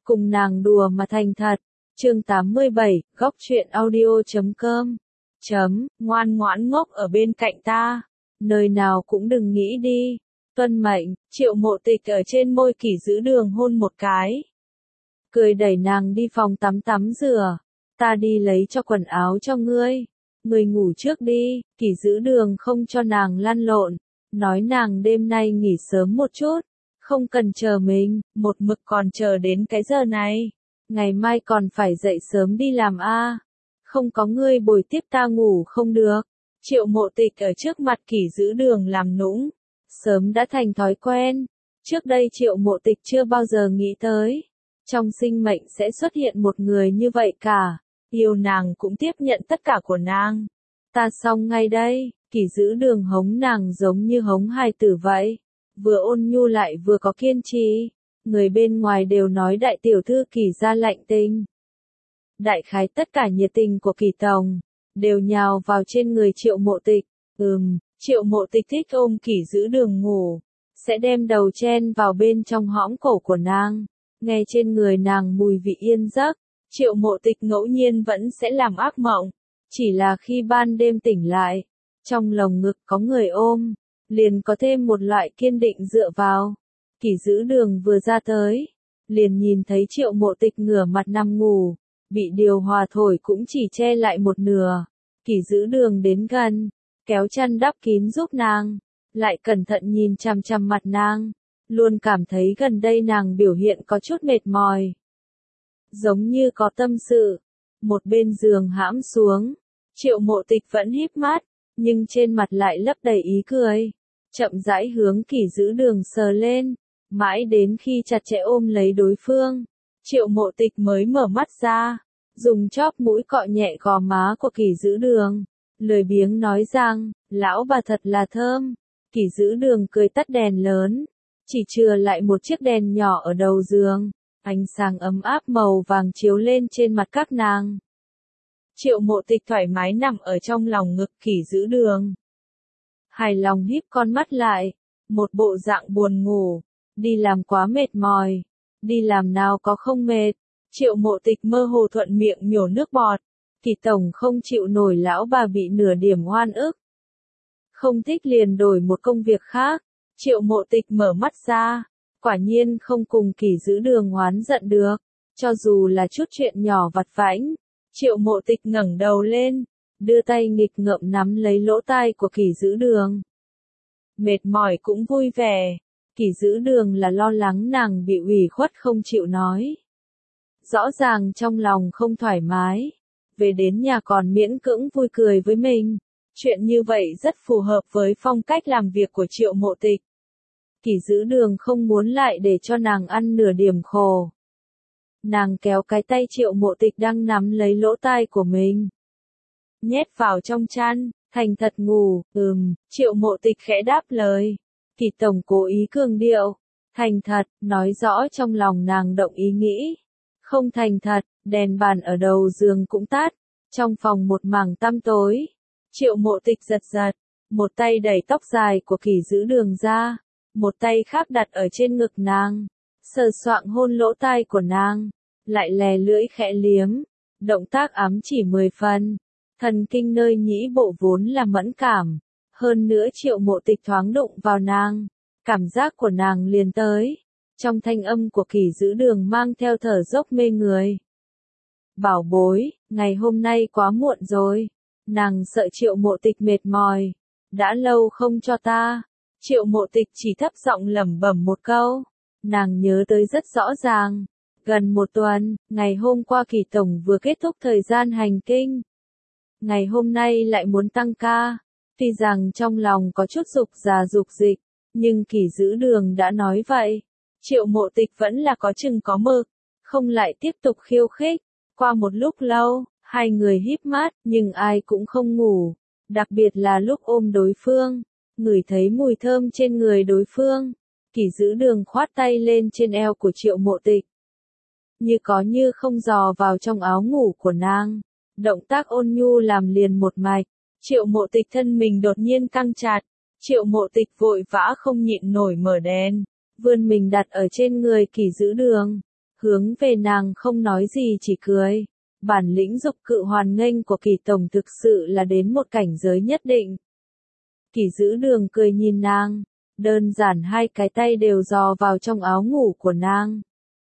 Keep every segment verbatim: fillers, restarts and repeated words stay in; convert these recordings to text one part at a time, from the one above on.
cùng nàng đùa mà thành thật. Chương tám mươi bảy, góc truyện audio chấm com. Chấm, ngoan ngoãn ngốc ở bên cạnh ta. Nơi nào cũng đừng nghĩ đi. Tuân mệnh, Triệu Mộ Tịch ở trên môi Kỷ Dữ Đường hôn một cái. Cười đẩy nàng đi phòng tắm tắm rửa. Ta đi lấy cho quần áo cho ngươi. Ngươi ngủ trước đi. Kỷ Dữ Đường không cho nàng lăn lộn. Nói nàng đêm nay nghỉ sớm một chút. Không cần chờ mình, một mực còn chờ đến cái giờ này. Ngày mai còn phải dậy sớm đi làm a. À. Không có ngươi bồi tiếp ta ngủ không được. Triệu Mộ Tịch ở trước mặt Kỷ Dữ Đường làm nũng. Sớm đã thành thói quen. Trước đây Triệu Mộ Tịch chưa bao giờ nghĩ tới. Trong sinh mệnh sẽ xuất hiện một người như vậy cả. Yêu nàng cũng tiếp nhận tất cả của nàng. Ta xong ngay đây. Kỷ Dữ Đường hống nàng giống như hống hài tử vậy. Vừa ôn nhu lại vừa có kiên trì. Người bên ngoài đều nói đại tiểu thư Kỷ gia lạnh tình. Đại khái tất cả nhiệt tình của Kỷ Tổng đều nhào vào trên người Triệu Mộ Tịch. Ừm, Triệu Mộ Tịch thích ôm Kỷ Dữ Đường ngủ, sẽ đem đầu chen vào bên trong hõm cổ của nàng, nghe trên người nàng mùi vị yên giấc. Triệu Mộ Tịch ngẫu nhiên vẫn sẽ làm ác mộng, chỉ là khi ban đêm tỉnh lại, trong lồng ngực có người ôm, liền có thêm một loại kiên định dựa vào. Kỷ Dữ Đường vừa ra tới, liền nhìn thấy Triệu Mộ Tịch ngửa mặt nằm ngủ, bị điều hòa thổi cũng chỉ che lại một nửa. Kỷ Dữ Đường đến gần, kéo chăn đắp kín giúp nàng, lại cẩn thận nhìn chằm chằm mặt nàng, luôn cảm thấy gần đây nàng biểu hiện có chút mệt mỏi. Giống như có tâm sự. Một bên giường hãm xuống, Triệu Mộ Tịch vẫn híp mắt, nhưng trên mặt lại lấp đầy ý cười. Chậm rãi hướng Kỷ Dữ Đường sờ lên, mãi đến khi chặt chẽ ôm lấy đối phương, Triệu Mộ Tịch mới mở mắt ra, dùng chóp mũi cọ nhẹ gò má của Kỷ Dữ Đường, lười biếng nói rằng, lão bà thật là thơm. Kỷ Dữ Đường cười tắt đèn lớn, chỉ chừa lại một chiếc đèn nhỏ ở đầu giường, ánh sáng ấm áp màu vàng chiếu lên trên mặt các nàng. Triệu Mộ Tịch thoải mái nằm ở trong lòng ngực Kỷ Dữ Đường. Hài lòng híp con mắt lại, một bộ dạng buồn ngủ, đi làm quá mệt mỏi, đi làm nào có không mệt. Triệu Mộ Tịch mơ hồ thuận miệng nhổ nước bọt. Kỷ Tổng không chịu nổi lão bà bị nửa điểm oan ức. Không thích liền đổi một công việc khác. Triệu Mộ Tịch mở mắt ra, quả nhiên không cùng Kỷ Dữ Đường oán giận được, cho dù là chút chuyện nhỏ vặt vãnh. Triệu Mộ Tịch ngẩng đầu lên, đưa tay nghịch ngợm nắm lấy lỗ tai của Kỷ Dữ Đường. Mệt mỏi cũng vui vẻ. Kỷ Dữ Đường là lo lắng nàng bị ủy khuất không chịu nói. Rõ ràng trong lòng không thoải mái. Về đến nhà còn miễn cưỡng vui cười với mình. Chuyện như vậy rất phù hợp với phong cách làm việc của Triệu Mộ Tịch. Kỷ Dữ Đường không muốn lại để cho nàng ăn nửa điểm khổ. Nàng kéo cái tay Triệu Mộ Tịch đang nắm lấy lỗ tai của mình, nhét vào trong chăn, thành thật ngủ. Ừm, Triệu Mộ Tịch khẽ đáp lời. Kỷ Tổng cố ý cường điệu, thành thật, nói rõ trong lòng nàng động ý nghĩ. Không thành thật, đèn bàn ở đầu giường cũng tắt, trong phòng một mảng tăm tối. Triệu Mộ Tịch giật giật, một tay đẩy tóc dài của Kỷ Dữ Đường ra, một tay khác đặt ở trên ngực nàng, sờ soạng hôn lỗ tai của nàng, lại lè lưỡi khẽ liếm, động tác ám chỉ mười phần. Thần kinh nơi nhĩ bộ vốn là mẫn cảm, hơn nữa Triệu Mộ Tịch thoáng đụng vào nàng, cảm giác của nàng liền tới. Trong thanh âm của Kỷ Dữ Đường mang theo thở dốc mê người. Bảo bối, ngày hôm nay quá muộn rồi. Nàng sợ Triệu Mộ Tịch mệt mỏi. Đã lâu không cho ta. Triệu Mộ Tịch chỉ thấp giọng lẩm bẩm một câu. Nàng nhớ tới rất rõ ràng. Gần một tuần, ngày hôm qua Kỷ Tổng vừa kết thúc thời gian hành kinh. Ngày hôm nay lại muốn tăng ca. Tuy rằng trong lòng có chút dục già dục dịch, nhưng Kỷ Dữ Đường đã nói vậy. Triệu Mộ Tịch vẫn là có chừng có mực, không lại tiếp tục khiêu khích. Qua một lúc lâu, hai người híp mắt, nhưng ai cũng không ngủ. Đặc biệt là lúc ôm đối phương, ngửi thấy mùi thơm trên người đối phương. Kỷ Dữ Đường khoát tay lên trên eo của Triệu Mộ Tịch, như có như không dò vào trong áo ngủ của nàng. Động tác ôn nhu làm liền một mạch. Triệu Mộ Tịch thân mình đột nhiên căng chặt. Triệu Mộ Tịch vội vã không nhịn nổi mở đèn, vươn mình đặt ở trên người Kỷ Dữ Đường, hướng về nàng không nói gì chỉ cười. Bản lĩnh dục cự hoàn nghênh của Kỷ tổng thực sự là đến một cảnh giới nhất định. Kỷ giữ đường cười nhìn nàng, đơn giản hai cái tay đều dò vào trong áo ngủ của nàng.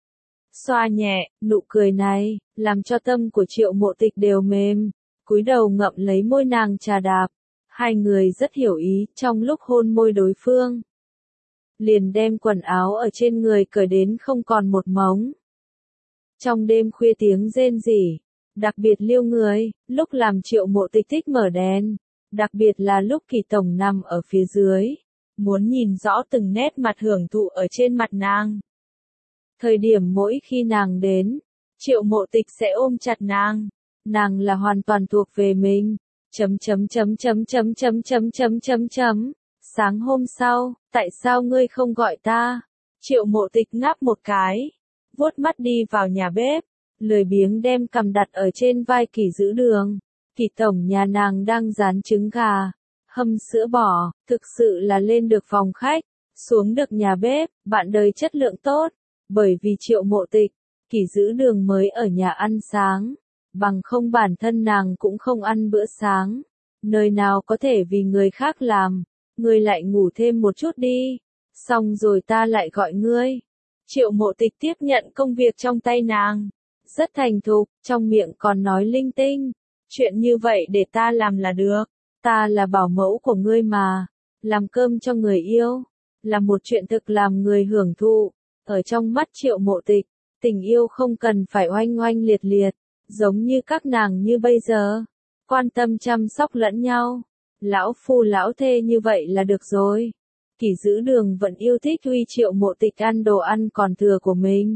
Xoa nhẹ, nụ cười này, làm cho tâm của Triệu Mộ Tịch đều mềm, cúi đầu ngậm lấy môi nàng trà đạp. Hai người rất hiểu ý, trong lúc hôn môi đối phương. Liền đem quần áo ở trên người cởi đến không còn một mống. Trong đêm khuya tiếng rên rỉ, đặc biệt liêu người, lúc làm Triệu Mộ Tịch thích mở đèn, đặc biệt là lúc Kỷ tổng nằm ở phía dưới, muốn nhìn rõ từng nét mặt hưởng thụ ở trên mặt nàng. Thời điểm mỗi khi nàng đến, Triệu Mộ Tịch sẽ ôm chặt nàng, nàng là hoàn toàn thuộc về mình. Chấm chấm chấm chấm chấm chấm chấm chấm chấm chấm. Sáng hôm sau, tại sao ngươi không gọi ta? Triệu Mộ Tịch ngáp một cái, vuốt mắt đi vào nhà bếp, lười biếng đem cằm đặt ở trên vai Kỷ giữ đường. Kỷ tổng nhà nàng đang rán trứng gà, hâm sữa bò, thực sự là lên được phòng khách, xuống được nhà bếp, bạn đời chất lượng tốt. Bởi vì Triệu Mộ Tịch, Kỷ giữ đường mới ở nhà ăn sáng, bằng không bản thân nàng cũng không ăn bữa sáng. Nơi nào có thể vì người khác làm, ngươi lại ngủ thêm một chút đi, xong rồi ta lại gọi ngươi. Triệu Mộ Tịch tiếp nhận công việc trong tay nàng, rất thành thục, trong miệng còn nói linh tinh. Chuyện như vậy để ta làm là được, ta là bảo mẫu của ngươi mà, làm cơm cho người yêu, là một chuyện thực làm người hưởng thụ. Ở trong mắt Triệu Mộ Tịch, tình yêu không cần phải oanh oanh liệt liệt, giống như các nàng như bây giờ, quan tâm chăm sóc lẫn nhau, lão phu lão thê như vậy là được rồi. Kỷ giữ đường vẫn yêu thích uy Triệu Mộ Tịch ăn đồ ăn còn thừa của mình.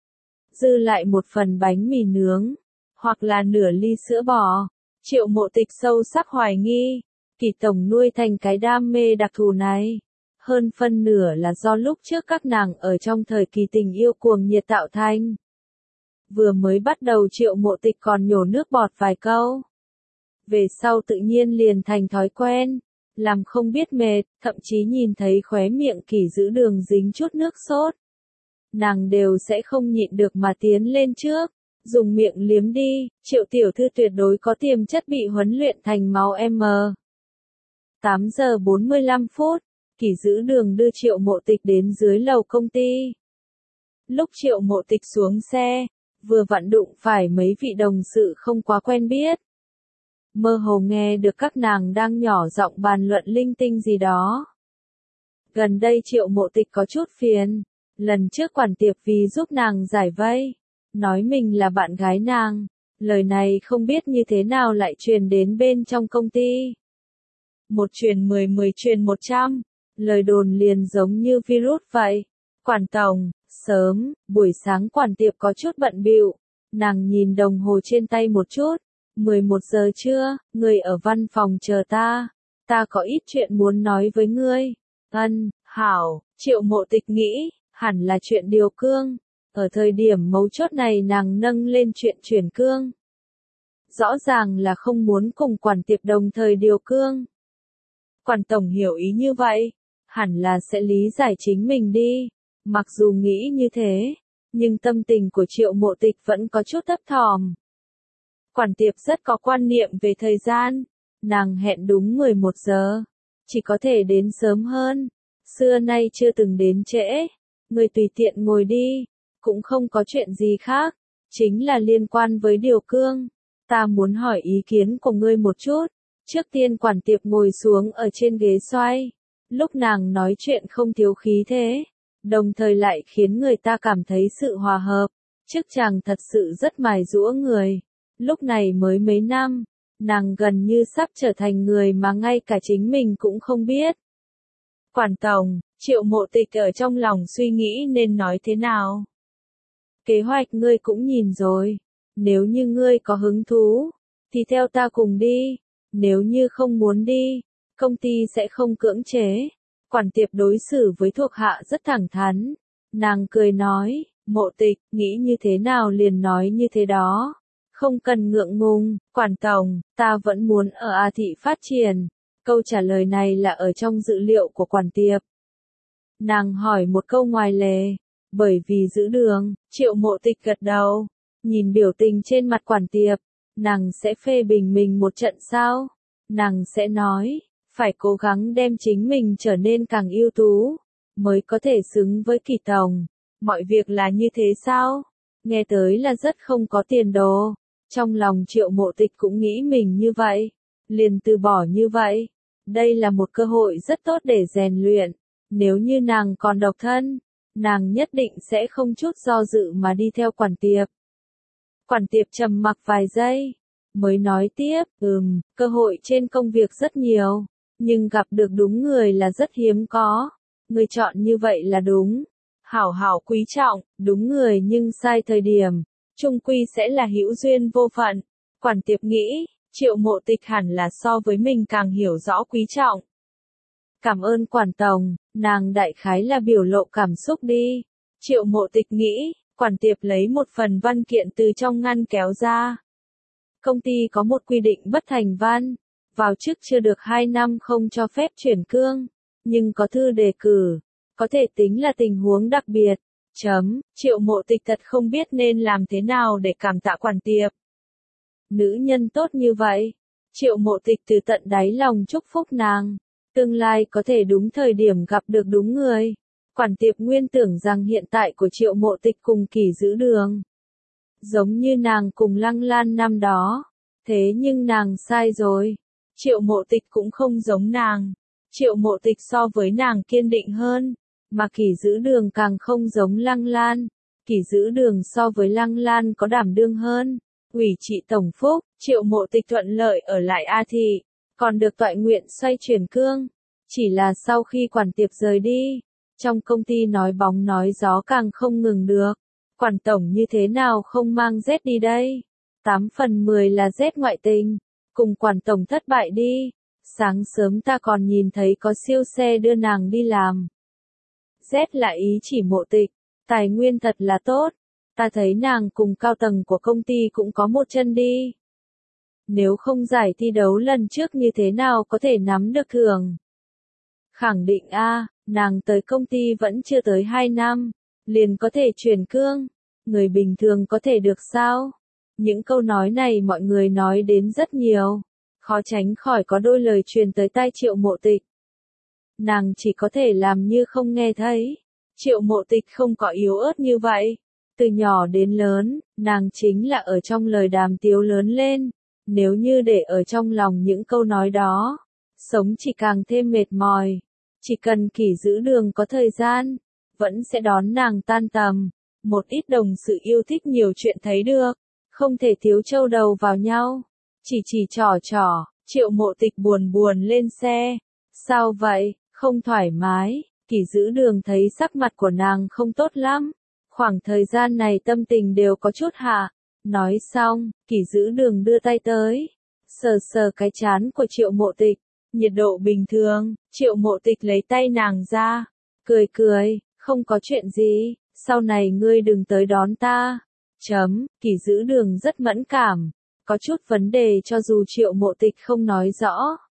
Dư lại một phần bánh mì nướng, hoặc là nửa ly sữa bò. Triệu Mộ Tịch sâu sắc hoài nghi, Kỷ tổng nuôi thành cái đam mê đặc thù này. Hơn phân nửa là do lúc trước các nàng ở trong thời kỳ tình yêu cuồng nhiệt tạo thành. Vừa mới bắt đầu Triệu Mộ Tịch còn nhổ nước bọt vài câu. Về sau tự nhiên liền thành thói quen, làm không biết mệt, thậm chí nhìn thấy khóe miệng Kỷ giữ đường dính chút nước sốt. Nàng đều sẽ không nhịn được mà tiến lên trước, dùng miệng liếm đi. Triệu tiểu thư tuyệt đối có tiềm chất bị huấn luyện thành máu M. tám giờ bốn mươi lăm phút. Kỷ giữ đường đưa Triệu Mộ Tịch đến dưới lầu công ty. Lúc Triệu Mộ Tịch xuống xe, vừa vặn đụng phải mấy vị đồng sự không quá quen biết. Mơ hồ nghe được các nàng đang nhỏ giọng bàn luận linh tinh gì đó. Gần đây Triệu Mộ Tịch có chút phiền, lần trước quản tiệp vì giúp nàng giải vây, nói mình là bạn gái nàng, lời này không biết như thế nào lại truyền đến bên trong công ty. Một truyền mười, mười truyền một trăm. Lời đồn liền giống như virus vậy. Quản tổng, sớm, buổi sáng quản tiệp có chút bận bịu. Nàng nhìn đồng hồ trên tay một chút. mười một giờ trưa, người ở văn phòng chờ ta. Ta có ít chuyện muốn nói với ngươi. Ân, hảo, Triệu Mộ Tịch nghĩ, hẳn là chuyện điều cương. Ở thời điểm mấu chốt này nàng nâng lên chuyện chuyển cương. Rõ ràng là không muốn cùng quản tiệp đồng thời điều cương. Quản tổng hiểu ý như vậy, hẳn là sẽ lý giải chính mình đi. Mặc dù nghĩ như thế, nhưng tâm tình của Triệu Mộ Tịch vẫn có chút thấp thỏm. Quản tiệp rất có quan niệm về thời gian, nàng hẹn đúng mười một giờ, chỉ có thể đến sớm hơn, xưa nay chưa từng đến trễ. Người tùy tiện ngồi đi, cũng không có chuyện gì khác, chính là liên quan với điều cương. Ta muốn hỏi ý kiến của ngươi một chút. Trước tiên quản tiệp ngồi xuống ở trên ghế xoay. Lúc nàng nói chuyện không thiếu khí thế, đồng thời lại khiến người ta cảm thấy sự hòa hợp. Chức chàng thật sự rất mài giũa người. Lúc này mới mấy năm, nàng gần như sắp trở thành người mà ngay cả chính mình cũng không biết. Quản tổng, Triệu Mộ Tịch ở trong lòng suy nghĩ nên nói thế nào. Kế hoạch ngươi cũng nhìn rồi. Nếu như ngươi có hứng thú, thì theo ta cùng đi. Nếu như không muốn đi, công ty sẽ không cưỡng chế. Quản tiệp đối xử với thuộc hạ rất thẳng thắn. Nàng cười nói, Mộ Tịch, nghĩ như thế nào liền nói như thế đó. Không cần ngượng ngùng, quản tổng, ta vẫn muốn ở A thị phát triển. Câu trả lời này là ở trong dữ liệu của quản tiệp. Nàng hỏi một câu ngoài lề, Bởi vì giữ đường, Triệu Mộ Tịch gật đầu, nhìn biểu tình trên mặt quản tiệp, nàng sẽ phê bình mình một trận sao? Nàng sẽ nói, phải cố gắng đem chính mình trở nên càng ưu tú, mới có thể xứng với Kỳ tổng. Mọi việc là như thế sao? Nghe tới là rất không có tiền đồ. Trong lòng Triệu Mộ Tịch cũng nghĩ mình như vậy, liền từ bỏ như vậy. Đây là một cơ hội rất tốt để rèn luyện. Nếu như nàng còn độc thân, nàng nhất định sẽ không chút do dự mà đi theo quản tiệp. Quản tiệp trầm mặc vài giây, mới nói tiếp, ừm, cơ hội trên công việc rất nhiều, nhưng gặp được đúng người là rất hiếm có. Người chọn như vậy là đúng. Hảo hảo quý trọng, đúng người nhưng sai thời điểm, chung quy sẽ là hữu duyên vô phận. Quản tiệp nghĩ, Triệu Mộ Tịch hẳn là so với mình càng hiểu rõ quý trọng. Cảm ơn quản tổng, nàng đại khái là biểu lộ cảm xúc đi. Triệu Mộ Tịch nghĩ, quản tiệp lấy một phần văn kiện từ trong ngăn kéo ra. Công ty có một quy định bất thành văn, vào chức chưa được hai năm không cho phép chuyển cương, nhưng có thư đề cử, có thể tính là tình huống đặc biệt. Chấm, Triệu Mộ Tịch thật không biết nên làm thế nào để cảm tạ quản tiệp. Nữ nhân tốt như vậy, Triệu Mộ Tịch từ tận đáy lòng chúc phúc nàng, tương lai có thể đúng thời điểm gặp được đúng người. Quản tiệp nguyên tưởng rằng hiện tại của Triệu Mộ Tịch cùng Kỳ giữ đường, giống như nàng cùng Lăng Lan năm đó, thế nhưng nàng sai rồi. Triệu Mộ Tịch cũng không giống nàng, Triệu Mộ Tịch so với nàng kiên định hơn, mà Kỳ giữ đường càng không giống Lăng Lan. Kỳ giữ đường so với Lăng Lan có đảm đương hơn. Ủy trị tổng phúc, Triệu Mộ Tịch thuận lợi ở lại A Thị, còn được toại nguyện xoay chuyển cương. Chỉ là sau khi quản tiệp rời đi, trong công ty nói bóng nói gió càng không ngừng được. Quản tổng như thế nào không mang Z đi đây? Tám phần mười là Z ngoại tình. Cùng quản tổng thất bại đi. Sáng sớm ta còn nhìn thấy có siêu xe đưa nàng đi làm. Z là ý chỉ Mộ Tịch. Tài nguyên thật là tốt. Ta thấy nàng cùng cao tầng của công ty cũng có một chân đi. Nếu không giải thi đấu lần trước như thế nào có thể nắm được thưởng? Khẳng định a, nàng tới công ty vẫn chưa tới hai năm, liền có thể chuyển cương. Người bình thường có thể được sao? Những câu nói này mọi người nói đến rất nhiều, khó tránh khỏi có đôi lời truyền tới tai Triệu Mộ Tịch. Nàng chỉ có thể làm như không nghe thấy. Triệu Mộ Tịch không có yếu ớt như vậy. Từ nhỏ đến lớn, nàng chính là ở trong lời đàm tiếu lớn lên. Nếu như để ở trong lòng những câu nói đó, sống chỉ càng thêm mệt mỏi. Chỉ cần Kỳ giữ đường có thời gian, vẫn sẽ đón nàng tan tầm. Một ít đồng sự yêu thích nhiều chuyện thấy được, không thể thiếu trâu đầu vào nhau. Chỉ chỉ trò trò, Triệu Mộ Tịch buồn buồn lên xe. Sao vậy, không thoải mái? Kỳ giữ đường thấy sắc mặt của nàng không tốt lắm. Khoảng thời gian này tâm tình đều có chút hạ. Nói xong, Kỳ giữ đường đưa tay tới, sờ sờ cái trán của Triệu Mộ Tịch. Nhiệt độ bình thường, Triệu Mộ Tịch lấy tay nàng ra, cười cười, không có chuyện gì, sau này ngươi đừng tới đón ta. Chấm, Kỳ giữ đường rất mẫn cảm, có chút vấn đề cho dù Triệu Mộ Tịch không nói rõ.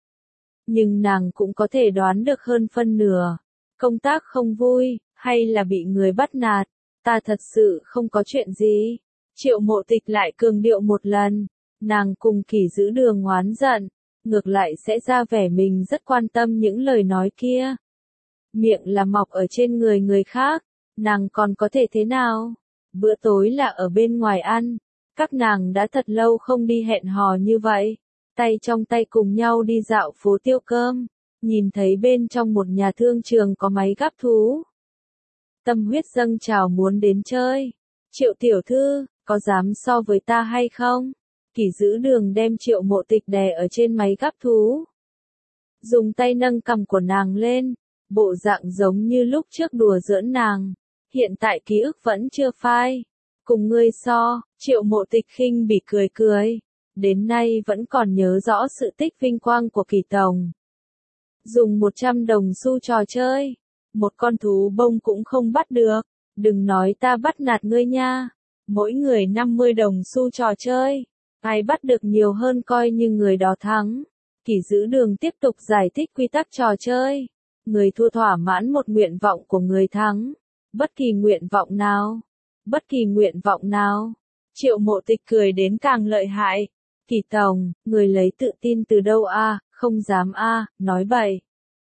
Nhưng nàng cũng có thể đoán được hơn phân nửa. Công tác không vui, hay là bị người bắt nạt, ta thật sự không có chuyện gì. Triệu Mộ Tịch lại cường điệu một lần, nàng cùng Kỳ giữ đường oán giận, ngược lại sẽ ra vẻ mình rất quan tâm những lời nói kia. Miệng là mọc ở trên người người khác, nàng còn có thể thế nào? Bữa tối là ở bên ngoài ăn, các nàng đã thật lâu không đi hẹn hò như vậy, tay trong tay cùng nhau đi dạo phố tiêu cơm, nhìn thấy bên trong một nhà thương trường có máy gắp thú. Tâm huyết dâng trào muốn đến chơi. Triệu tiểu thư, có dám so với ta hay không? Kỳ giữ đường đem Triệu Mộ Tịch đè ở trên máy gắp thú, dùng tay nâng cằm của nàng lên, bộ dạng giống như lúc trước đùa giỡn nàng. Hiện tại ký ức vẫn chưa phai. Cùng ngươi so, Triệu Mộ Tịch khinh bỉ cười cười. Đến nay vẫn còn nhớ rõ sự tích vinh quang của Kỳ tổng. Dùng một trăm đồng xu trò chơi, một con thú bông cũng không bắt được. Đừng nói ta bắt nạt ngươi nha. Mỗi người năm mươi đồng xu trò chơi, ai bắt được nhiều hơn coi như người đó thắng. Kỳ giữ đường tiếp tục giải thích quy tắc trò chơi. Người thua thỏa mãn một nguyện vọng của người thắng. Bất kỳ nguyện vọng nào. Bất kỳ nguyện vọng nào. Triệu Mộ Tịch cười đến càng lợi hại. Kỳ tổng, người lấy tự tin từ đâu a? Không dám a, nói bậy.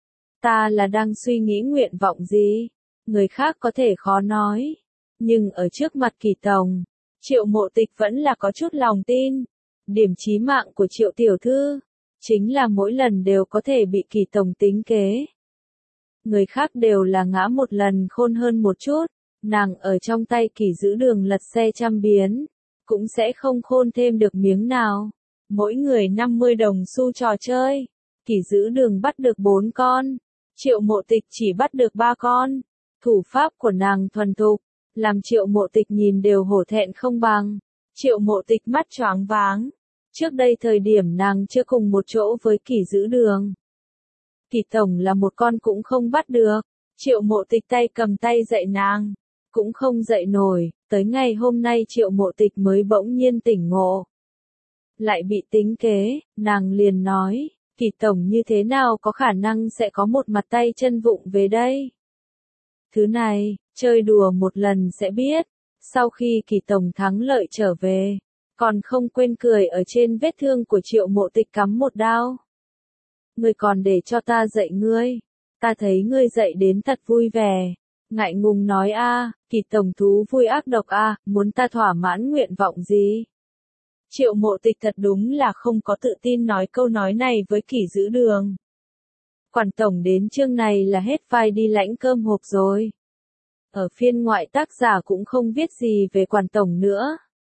Ta là đang suy nghĩ nguyện vọng gì? Người khác có thể khó nói. Nhưng ở trước mặt Kỳ tổng, Triệu Mộ Tịch vẫn là có chút lòng tin. Điểm chí mạng của Triệu tiểu thư chính là mỗi lần đều có thể bị Kỳ tổng tính kế. Người khác đều là ngã một lần khôn hơn một chút, nàng ở trong tay Kỳ giữ đường lật xe trăm biến, cũng sẽ không khôn thêm được miếng nào. Mỗi người năm mươi đồng xu trò chơi, Kỳ giữ đường bắt được bốn con, Triệu Mộ Tịch chỉ bắt được ba con. Thủ pháp của nàng thuần thục, làm Triệu Mộ Tịch nhìn đều hổ thẹn không bằng. Triệu Mộ Tịch mắt choáng váng. Trước đây thời điểm nàng chưa cùng một chỗ với Kỳ giữ đường. Kỳ tổng là một con cũng không bắt được. Triệu Mộ Tịch tay cầm tay dạy nàng, cũng không dạy nổi. Tới ngày hôm nay Triệu Mộ Tịch mới bỗng nhiên tỉnh ngộ. Lại bị tính kế, nàng liền nói, Kỳ tổng như thế nào có khả năng sẽ có một mặt tay chân vụng về đây. Thứ này, chơi đùa một lần sẽ biết. Sau khi Kỳ tổng thắng lợi trở về, còn không quên cười ở trên vết thương của Triệu Mộ Tịch cắm một đao. Ngươi còn để cho ta dạy ngươi. Ta thấy ngươi dạy đến thật vui vẻ. Ngại ngùng nói a, Kỳ tổng thú vui ác độc a, muốn ta thỏa mãn nguyện vọng gì? Triệu Mộ Tịch thật đúng là không có tự tin nói câu nói này với Kỳ giữ đường. Quản tổng đến chương này là hết vai đi lãnh cơm hộp rồi. Ở phiên ngoại tác giả cũng không viết gì về quản tổng nữa.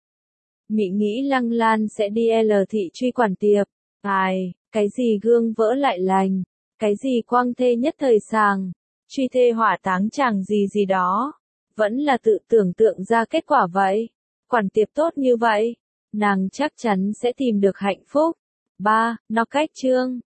Mị nghĩ Lăng Lan sẽ đi L thị truy quản tiệp. Ai, cái gì gương vỡ lại lành, cái gì quang thê nhất thời sàng, truy thê hỏa táng chàng gì gì đó. Vẫn là tự tưởng tượng ra kết quả vậy. Quản tiệp tốt như vậy, nàng chắc chắn sẽ tìm được hạnh phúc. ba. Nó cách chương